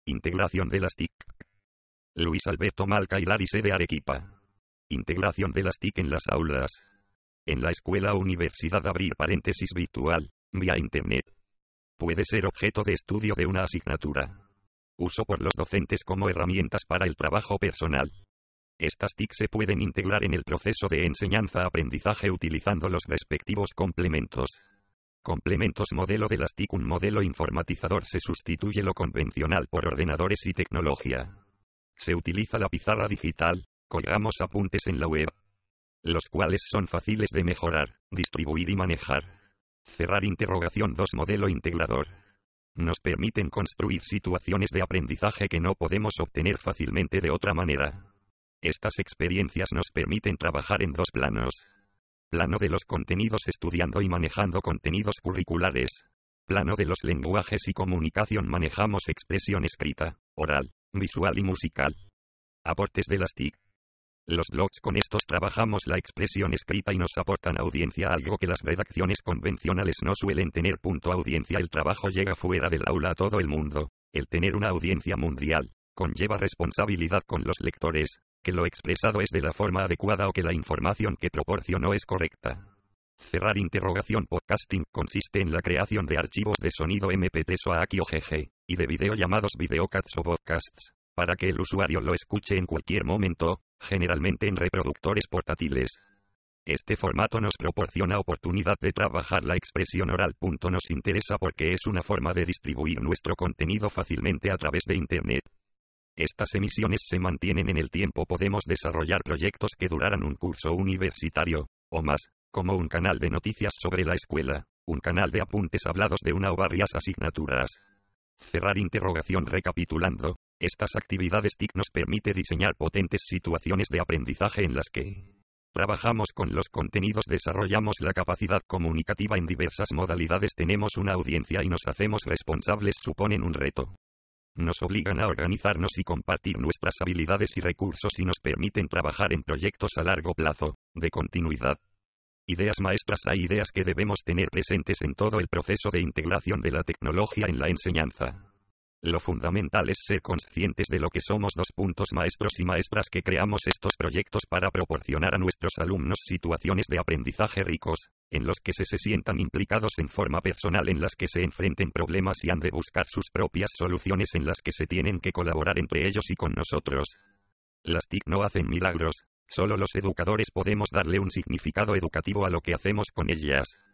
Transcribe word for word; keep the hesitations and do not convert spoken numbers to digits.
Integración de las T I C. Luis Alberto Malca y Larise de Arequipa. Integración de las T I C en las aulas. En la escuela o universidad abrir paréntesis virtual, vía Internet. Puede ser objeto de estudio de una asignatura. Uso por los docentes como herramientas para el trabajo personal. Estas T I C se pueden integrar en el proceso de enseñanza-aprendizaje utilizando los respectivos complementos. Complementos modelo de las T I C. Un modelo informatizador se sustituye lo convencional por ordenadores y tecnología. Se utiliza la pizarra digital, colgamos apuntes en la web, los cuales son fáciles de mejorar, distribuir y manejar. Cerrar interrogación dos modelo integrador. Nos permiten construir situaciones de aprendizaje que no podemos obtener fácilmente de otra manera. Estas experiencias nos permiten trabajar en dos planos. Plano de los contenidos estudiando y manejando contenidos curriculares. Plano de los lenguajes y comunicación manejamos expresión escrita, oral, visual y musical. Aportes de las T I C. Los blogs con estos trabajamos la expresión escrita y nos aportan audiencia, algo que las redacciones convencionales no suelen tener. Punto audiencia. El trabajo llega fuera del aula a todo el mundo. El tener una audiencia mundial conlleva responsabilidad con los lectores, que lo expresado es de la forma adecuada o que la información que proporcionó es correcta. Cerrar interrogación. Podcasting consiste en la creación de archivos de sonido eme pe tres o A C I o G G, y de video llamados videocasts o podcasts, para que el usuario lo escuche en cualquier momento, generalmente en reproductores portátiles. Este formato nos proporciona oportunidad de trabajar la expresión oral. Nos interesa porque es una forma de distribuir nuestro contenido fácilmente a través de Internet. Estas emisiones se mantienen en el tiempo. Podemos desarrollar proyectos que duraran un curso universitario, o más, como un canal de noticias sobre la escuela, un canal de apuntes hablados de una o varias asignaturas. Cerrar interrogación. Recapitulando, estas actividades T I C nos permite diseñar potentes situaciones de aprendizaje en las que trabajamos con los contenidos, desarrollamos la capacidad comunicativa en diversas modalidades, tenemos una audiencia y nos hacemos responsables. Suponen un reto. Nos obligan a organizarnos y compartir nuestras habilidades y recursos y nos permiten trabajar en proyectos a largo plazo, de continuidad. Ideas maestras. Hay ideas que debemos tener presentes en todo el proceso de integración de la tecnología en la enseñanza. Lo fundamental es ser conscientes de lo que somos. Dos puntos maestros y maestras que creamos estos proyectos para proporcionar a nuestros alumnos situaciones de aprendizaje ricos, en los que se, se sientan implicados en forma personal, en las que se enfrenten problemas y han de buscar sus propias soluciones, en las que se tienen que colaborar entre ellos y con nosotros. Las T I C no hacen milagros, solo los educadores podemos darle un significado educativo a lo que hacemos con ellas.